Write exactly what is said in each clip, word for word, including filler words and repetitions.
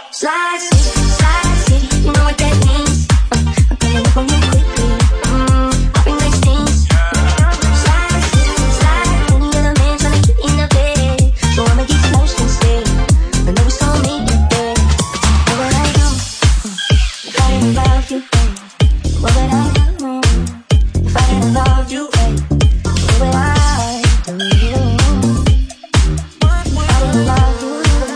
Slide City, Slide City, you know what that means. uh, I'm coming up on you quickly, mm, popping like steams. Slide City, Slide, any other man tryna get in the bed, so I'ma get close instead. I know it's gonna make you bad. What would I do if I didn't love you, babe? What would I do if I didn't love you, babe? What would I do if I didn't love you?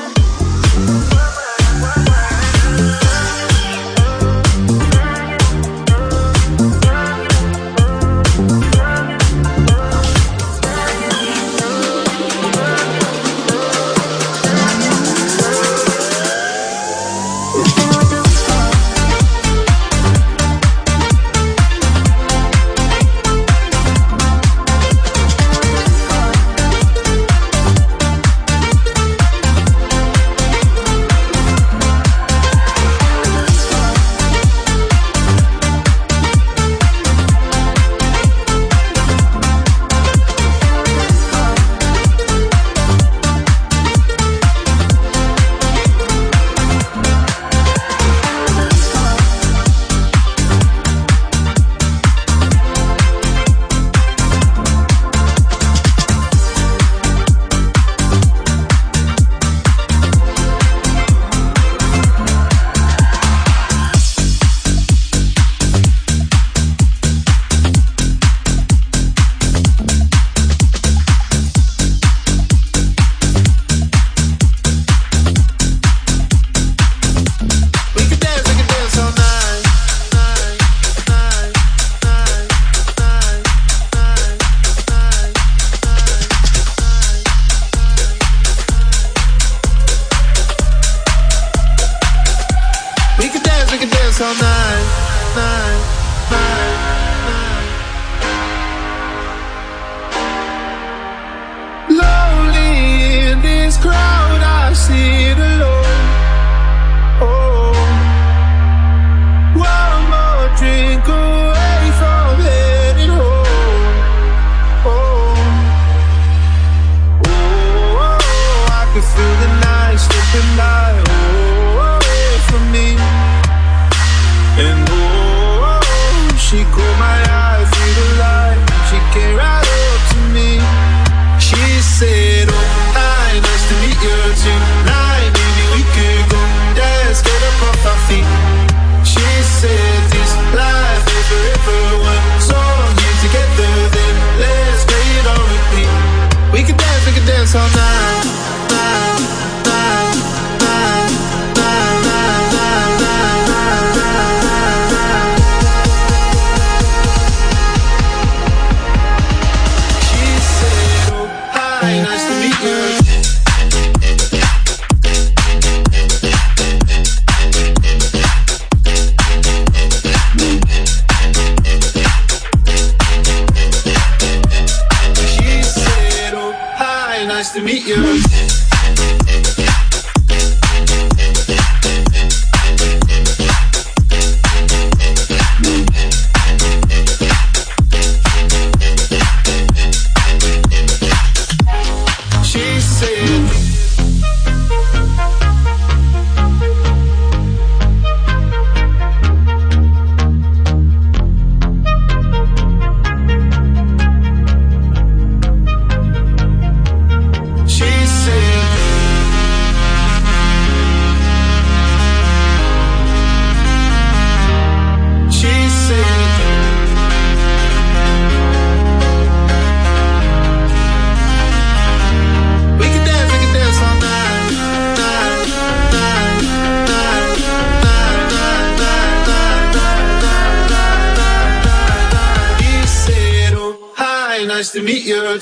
Nice to meet you.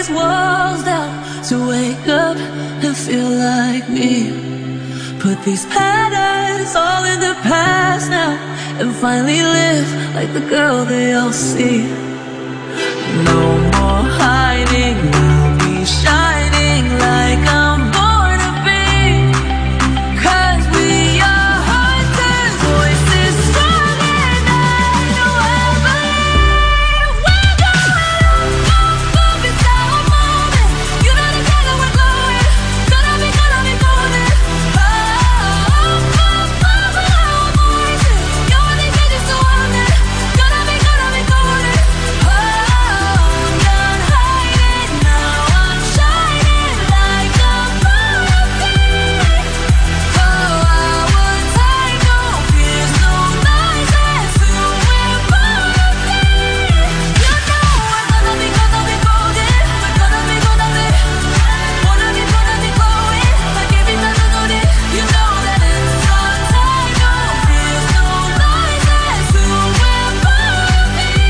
these walls down to wake up and feel like me. Put these patterns all in the past now and finally live like the girl they all see. No more hiding, I'll be shining like I'm born to be. 'Cause we are hunters, voices strong and I know I believe. We're going up, up, up, it's our moment. You know the color we're glowing. Gonna be, gonna be golden. Oh, up, up, up, our voices. You're the biggest to want it. Gonna be, gonna be golden. Oh, I'm done hiding now. I'm shining like I'm born to be. Oh, our time don't fear, no lies, that's who we're born to be. You know we're gonna be, gonna be golden. We're gonna be, gonna be. Wanna be, wanna be glowing like every time I know it. You know that it's our time, don't fear, no lies, that's who we're born to be.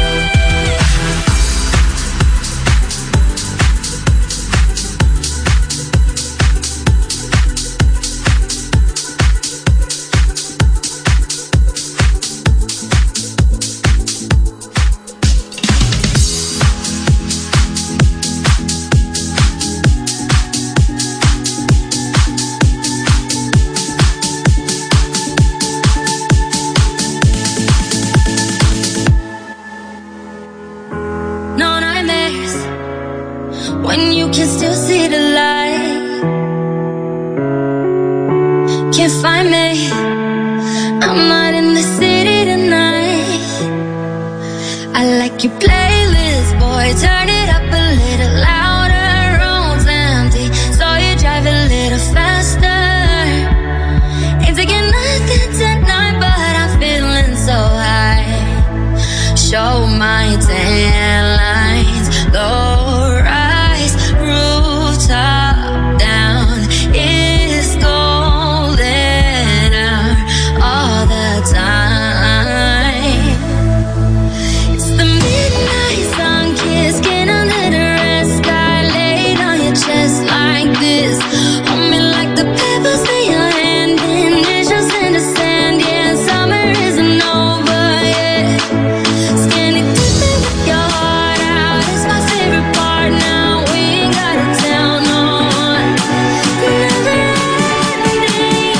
No nightmares when you can still see the light. Can't find me, I'm not in the city tonight. I like your playlist, boy, turn it up a little louder. Room's empty, so you drive a little faster. Ain't taking nothing tonight, but I'm feeling so high. Show my tan lines, low rise, rooftop down. It's golden hour all the time. It's the midnight sun kiss, skin under the red sky, laid on your chest like this. Hold me like the pebbles in your hand, and it's just in the sand. Yeah, summer isn't over yet. Skinny dipping with your heart out, it's my favorite part now. We ain't gotta tell no one. Never ending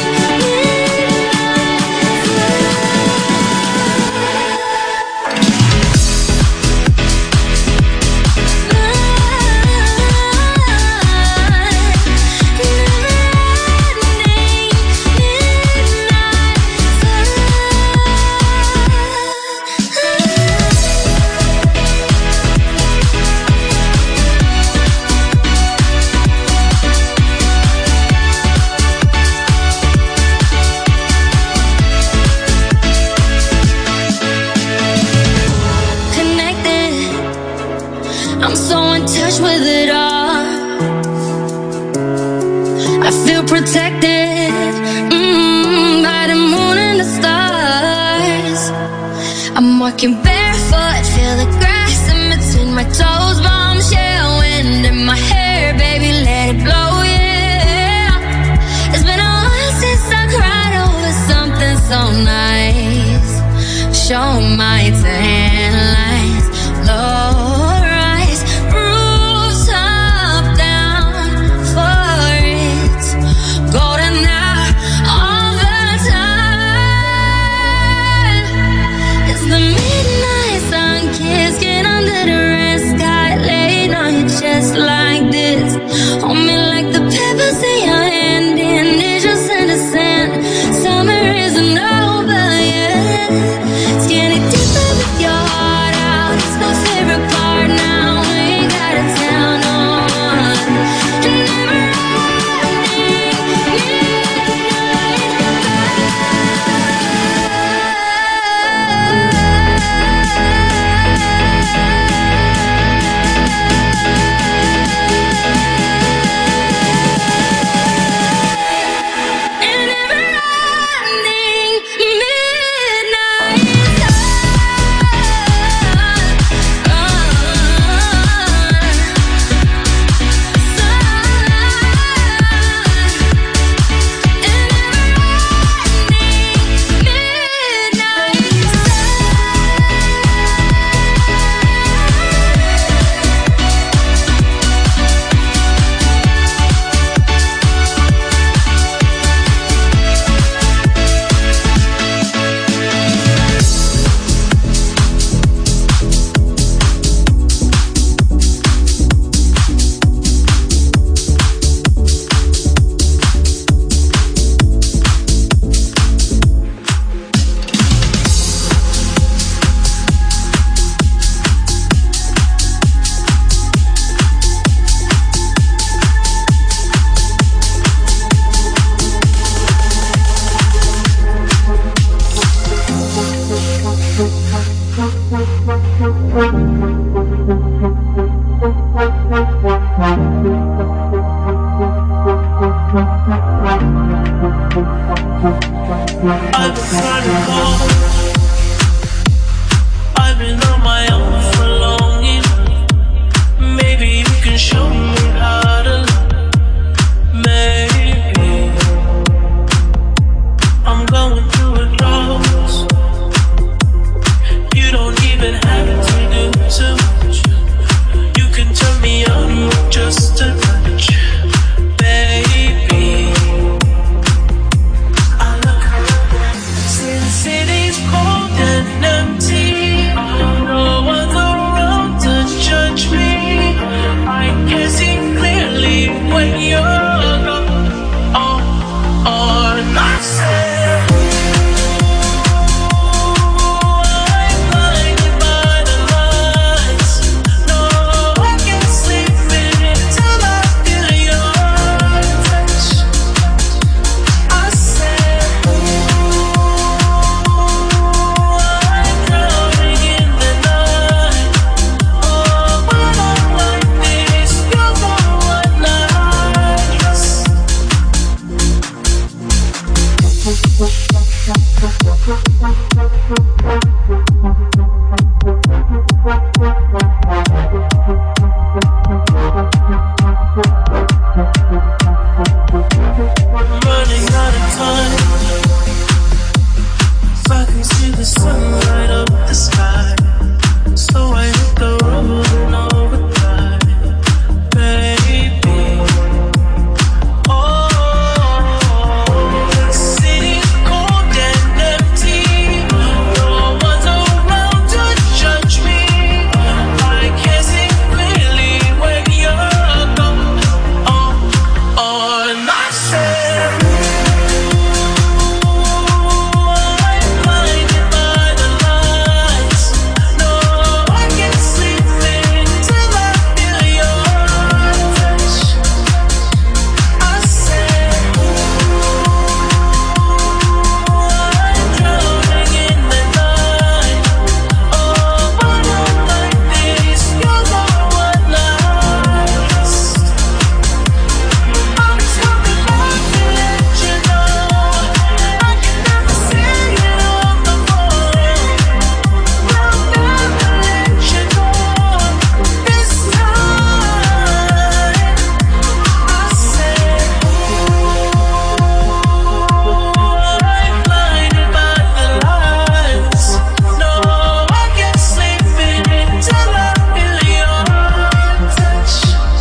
connected, I'm so in touch with it all. I feel protected mm, by the moon and the stars. I'm walking barefoot, feel the grass in between my toes. Bombshell wind in my hair, baby, let it blow, yeah. It's been a while since I cried over something so nice. Show my tan lines, low rise, rooftop down for it. Golden hour all the time. It's the midnight sun kiss, skin under the red sky, laid on your chest like this. Hold me like the pebbles in your hand, and it's just in the sand. Summer isn't over yet. Skinny deeper with your heart out, I've been running home. I've been on my own for long enough. Maybe you can show me how to love. Maybe I'm going through a drought. You don't even have to do too much. You can turn me on with just a touch, baby. I look around, since city's cold and empty, no one's around to judge me. I can see clearly when you're gone. Oh, oh, not sad. I'm blinded by the lights. No, I can't sleep until I feel your touch. I said, I'm drowning in the night. Oh, when I'm like this, you're the one I trust. I'm running out of time. If I can see the sun light up the sky, so I hit the road and overdrive, baby. Oh, the city's cold and empty. No one's around to judge me. I can't see clearly when you're gone. Oh, oh, and I said, I'm blinded by the lights. No, I can't sleep until I feel your touch. I said, I'm drowning in the night. Oh, when I'm like this, you're the one I trust. I'm coming back to let you know I can never say it on the phone. I'll never let you go this time. I said, I'm blinded by the lights. No, I can't sleep until I feel your touch.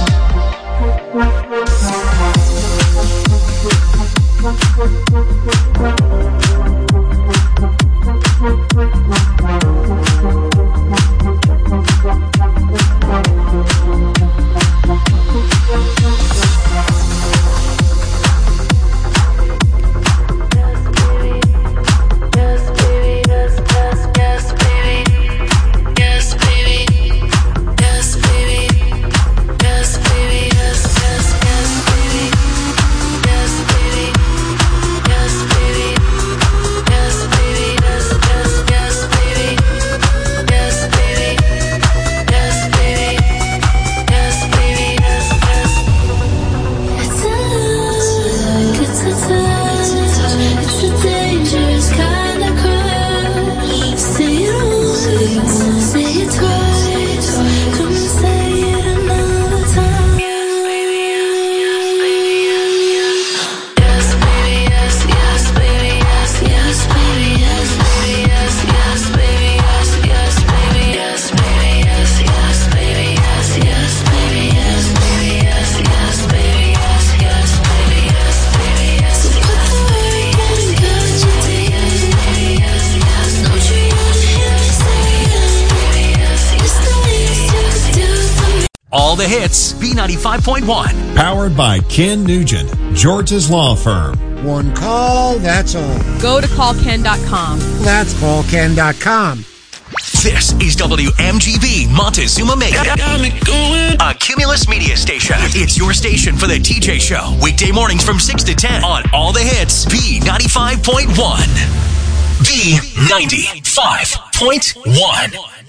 Yes, baby. Yes, baby. Yes, baby. Yes, yes, yes, baby. Yes, baby. Yes, baby. Yes, baby. Yes, yes, yes, baby. Yes, baby. Yes, baby. Yes, baby. Yes, yes. It's a look, it's a touch, it's a dangerous kind of crush. Say it once, say it twice, come and say it another time. Yes, baby. Yes, baby. Yes, baby. Yes, yes, baby. Yes, yes, baby. Yes, baby. Yes, yes, baby. Yes, yes, baby. Yes, baby. Yes, yes, baby. Yes, yes, baby. Yes, baby. Yes, yes, baby. Yes, yes, baby. Yes, baby. Yes, So put the work in and cut your teeth. Don't you wanna hear me say it? It's the least you could do for me. All the hits, B ninety-five point one. Powered by Ken Nugent, George's Law Firm. One call, that's all. Go to call ken dot com. That's call ken dot com. This is W M G B Montezuma Mega, got me going. a Cumulus media station. It's your station for the T J Show. Weekday mornings from six to ten on All the Hits, B ninety-five point one. B ninety-five point one.